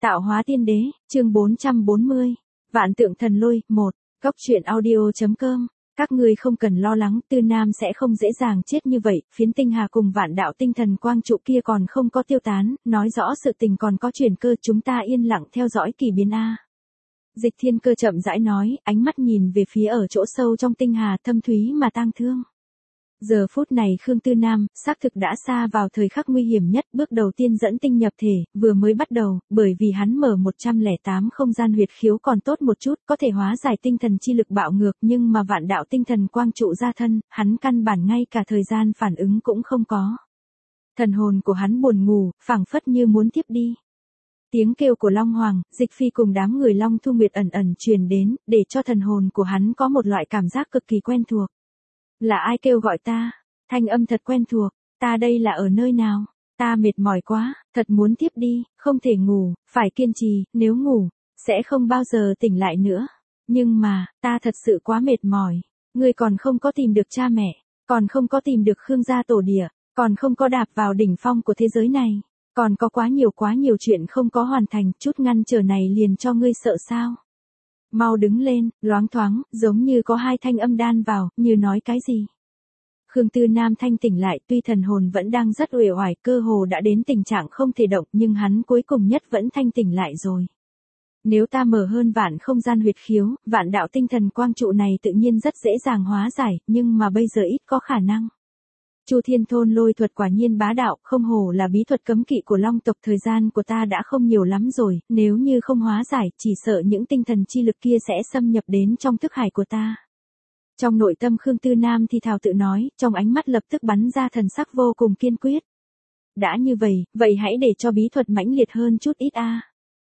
Tạo hóa tiên đế, chương 440. Vạn tượng thần lôi, 1. Góc truyện audio.com. Các ngươi không cần lo lắng, Tư Nam sẽ không dễ dàng chết như vậy, phiến tinh hà cùng vạn đạo tinh thần quang trụ kia còn không có tiêu tán, nói rõ sự tình còn có chuyển cơ, chúng ta yên lặng theo dõi kỳ biến A. Dịch Thiên Cơ chậm rãi nói, ánh mắt nhìn về phía ở chỗ sâu trong tinh hà, thâm thúy mà tang thương. Giờ phút này Khương Tư Nam, xác thực đã xa vào thời khắc nguy hiểm nhất, bước đầu tiên dẫn tinh nhập thể, vừa mới bắt đầu, bởi vì hắn mở 108 không gian huyệt khiếu còn tốt một chút, có thể hóa giải tinh thần chi lực bạo ngược, nhưng mà vạn đạo tinh thần quang trụ ra thân, hắn căn bản ngay cả thời gian phản ứng cũng không có. Thần hồn của hắn buồn ngủ, phảng phất như muốn tiếp đi. Tiếng kêu của Long Hoàng, Dịch Phi cùng đám người Long Thu Nguyệt ẩn ẩn truyền đến, để cho thần hồn của hắn có một loại cảm giác cực kỳ quen thuộc. Là ai kêu gọi ta? Thanh âm thật quen thuộc, ta đây là ở nơi nào? Ta mệt mỏi quá, thật muốn tiếp đi, không thể ngủ, phải kiên trì, nếu ngủ, sẽ không bao giờ tỉnh lại nữa. Nhưng mà, ta thật sự quá mệt mỏi, ngươi còn không có tìm được cha mẹ, còn không có tìm được Khương gia tổ địa, còn không có đạp vào đỉnh phong của thế giới này, còn có quá nhiều chuyện không có hoàn thành, chút ngăn trở này liền cho ngươi sợ sao? Mau đứng lên, loáng thoáng, giống như có hai thanh âm đan vào, như nói cái gì. Khương Tư Nam thanh tỉnh lại, tuy thần hồn vẫn đang rất uể oải, cơ hồ đã đến tình trạng không thể động, nhưng hắn cuối cùng nhất vẫn thanh tỉnh lại rồi. Nếu ta mở hơn vạn không gian huyệt khiếu, vạn đạo tinh thần quang trụ này tự nhiên rất dễ dàng hóa giải, nhưng mà bây giờ ít có khả năng. Chu Thiên Thôn lôi thuật quả nhiên bá đạo, không hổ là bí thuật cấm kỵ của Long tộc, thời gian của ta đã không nhiều lắm rồi, nếu như không hóa giải, chỉ sợ những tinh thần chi lực kia sẽ xâm nhập đến trong thức hải của ta. Trong nội tâm Khương Tư Nam thì thào tự nói, trong ánh mắt lập tức bắn ra thần sắc vô cùng kiên quyết. Đã như vậy hãy để cho bí thuật mãnh liệt hơn chút ít a.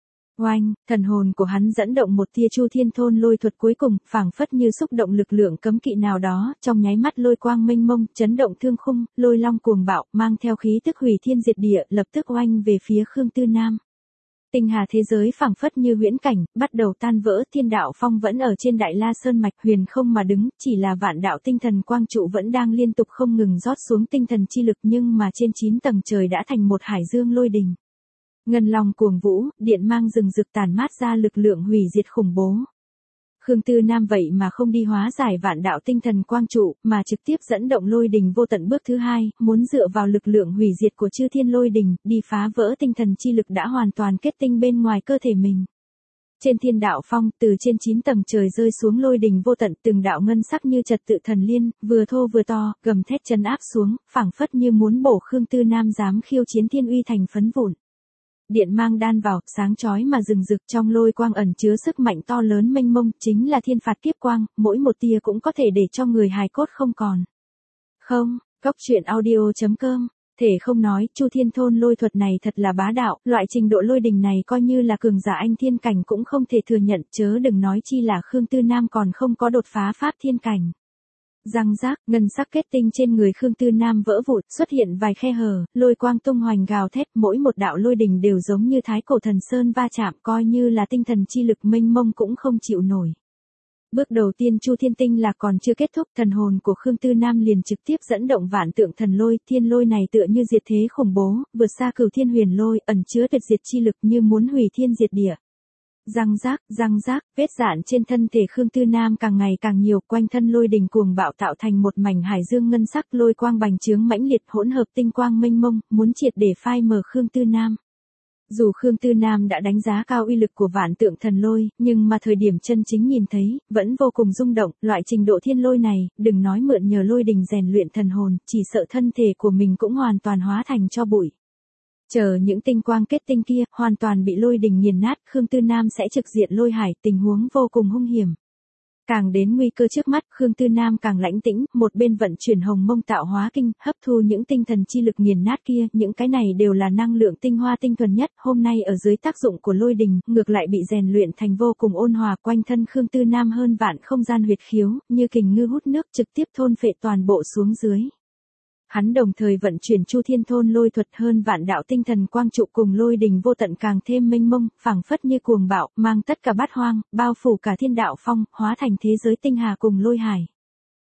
Oanh, thần hồn của hắn dẫn động một tia Chu Thiên Thôn lôi thuật cuối cùng, phảng phất như xúc động lực lượng cấm kỵ nào đó, trong nháy mắt lôi quang mênh mông, chấn động thương khung, lôi long cuồng bạo, mang theo khí tức hủy thiên diệt địa, lập tức oanh về phía Khương Tư Nam. Tinh hà thế giới phảng phất như huyễn cảnh, bắt đầu tan vỡ, thiên đạo phong vẫn ở trên Đại La Sơn mạch, huyền không mà đứng, chỉ là vạn đạo tinh thần quang trụ vẫn đang liên tục không ngừng rót xuống tinh thần chi lực, nhưng mà trên 9 tầng trời đã thành một hải dương lôi đình. Ngân long cuồng vũ, điện mang rừng rực tàn mát ra lực lượng hủy diệt khủng bố. Khương Tư Nam vậy mà không đi hóa giải vạn đạo tinh thần quang trụ, mà trực tiếp dẫn động lôi đình vô tận bước thứ hai, muốn dựa vào lực lượng hủy diệt của chư thiên lôi đình, đi phá vỡ tinh thần chi lực đã hoàn toàn kết tinh bên ngoài cơ thể mình. Trên thiên đạo phong, từ trên 9 tầng trời rơi xuống lôi đình vô tận, từng đạo ngân sắc như trật tự thần liên, vừa thô vừa to, gầm thét trấn áp xuống, phảng phất như muốn bổ Khương Tư Nam dám khiêu chiến thiên uy thành phấn vụn. Điện mang đan vào, sáng chói mà rừng rực, trong lôi quang ẩn chứa sức mạnh to lớn mênh mông, chính là thiên phạt kiếp quang, mỗi một tia cũng có thể để cho người hài cốt không còn. Không, góc truyện audio.com, thể không nói, Chu Thiên Thôn lôi thuật này thật là bá đạo, loại trình độ lôi đình này coi như là cường giả anh thiên cảnh cũng không thể thừa nhận, chớ đừng nói chi là Khương Tư Nam còn không có đột phá pháp thiên cảnh. Răng rác, ngân sắc kết tinh trên người Khương Tư Nam vỡ vụn, xuất hiện vài khe hở, lôi quang tung hoành gào thét, mỗi một đạo lôi đình đều giống như thái cổ thần sơn va chạm, coi như là tinh thần chi lực mênh mông cũng không chịu nổi. Bước đầu tiên Chu Thiên Tinh Lạc còn chưa kết thúc, thần hồn của Khương Tư Nam liền trực tiếp dẫn động vạn tượng thần lôi, thiên lôi này tựa như diệt thế khủng bố, vượt xa cửu thiên huyền lôi, ẩn chứa tuyệt diệt chi lực như muốn hủy thiên diệt địa. Răng rác, vết rạn trên thân thể Khương Tư Nam càng ngày càng nhiều, quanh thân lôi đình cuồng bạo tạo thành một mảnh hải dương ngân sắc, lôi quang bành trướng mãnh liệt hỗn hợp tinh quang mênh mông, muốn triệt để phai mờ Khương Tư Nam. Dù Khương Tư Nam đã đánh giá cao uy lực của vạn tượng thần lôi, nhưng mà thời điểm chân chính nhìn thấy, vẫn vô cùng rung động, loại trình độ thiên lôi này, đừng nói mượn nhờ lôi đình rèn luyện thần hồn, chỉ sợ thân thể của mình cũng hoàn toàn hóa thành tro bụi. Chờ những tinh quang kết tinh kia, hoàn toàn bị lôi đình nghiền nát, Khương Tư Nam sẽ trực diện lôi hải, tình huống vô cùng hung hiểm. Càng đến nguy cơ trước mắt, Khương Tư Nam càng lãnh tĩnh, một bên vận chuyển hồng mông tạo hóa kinh, hấp thu những tinh thần chi lực nghiền nát kia, những cái này đều là năng lượng tinh hoa tinh thuần nhất, hôm nay ở dưới tác dụng của lôi đình, ngược lại bị rèn luyện thành vô cùng ôn hòa, quanh thân Khương Tư Nam hơn vạn không gian huyệt khiếu, như kình ngư hút nước trực tiếp thôn phệ toàn bộ xuống dưới. Hắn đồng thời vận chuyển Chu Thiên Thôn lôi thuật, hơn vạn đạo tinh thần quang trụ cùng lôi đình vô tận càng thêm mênh mông, phảng phất như cuồng bạo, mang tất cả bát hoang, bao phủ cả thiên đạo phong, hóa thành thế giới tinh hà cùng lôi hải.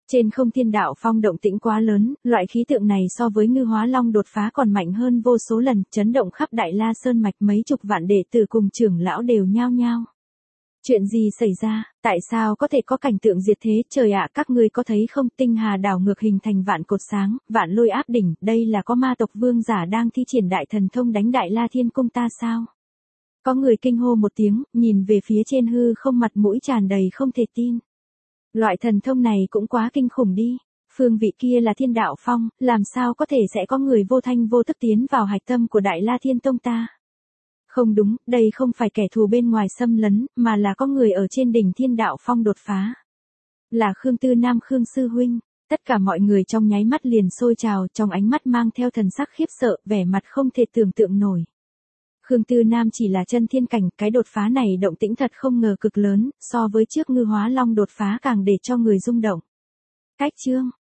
Trên không thiên đạo phong động tĩnh quá lớn, loại khí tượng này so với ngư hóa long đột phá còn mạnh hơn vô số lần, chấn động khắp Đại La Sơn mạch, mấy chục vạn đệ tử cùng trưởng lão đều nhao nhao. Chuyện gì xảy ra, tại sao có thể có cảnh tượng diệt thế, trời ạ, các ngươi có thấy không, tinh hà đảo ngược hình thành vạn cột sáng, vạn lôi áp đỉnh, đây là có ma tộc vương giả đang thi triển đại thần thông đánh Đại La Thiên Cung ta sao? Có người kinh hô một tiếng, nhìn về phía trên hư không, mặt mũi tràn đầy không thể tin. Loại thần thông này cũng quá kinh khủng đi. Phương vị kia là thiên đạo phong, làm sao có thể sẽ có người vô thanh vô thức tiến vào hạch tâm của Đại La Thiên Tông ta? Không đúng, đây không phải kẻ thù bên ngoài xâm lấn, mà là có người ở trên đỉnh thiên đạo phong đột phá. Là Khương Tư Nam, Khương sư huynh. Tất cả mọi người trong nháy mắt liền sôi trào, trong ánh mắt mang theo thần sắc khiếp sợ, vẻ mặt không thể tưởng tượng nổi. Khương Tư Nam chỉ là chân thiên cảnh, cái đột phá này động tĩnh thật không ngờ cực lớn, so với trước ngư hóa long đột phá càng để cho người rung động. Cách chương